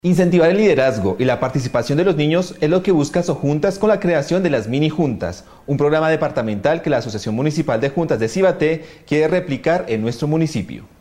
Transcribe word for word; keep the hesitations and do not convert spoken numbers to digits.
Incentivar el liderazgo y la participación de los niños es lo que busca Sojuntas con la creación de las mini juntas, un programa departamental que la Asociación Municipal de Juntas de Cibaté quiere replicar en nuestro municipio.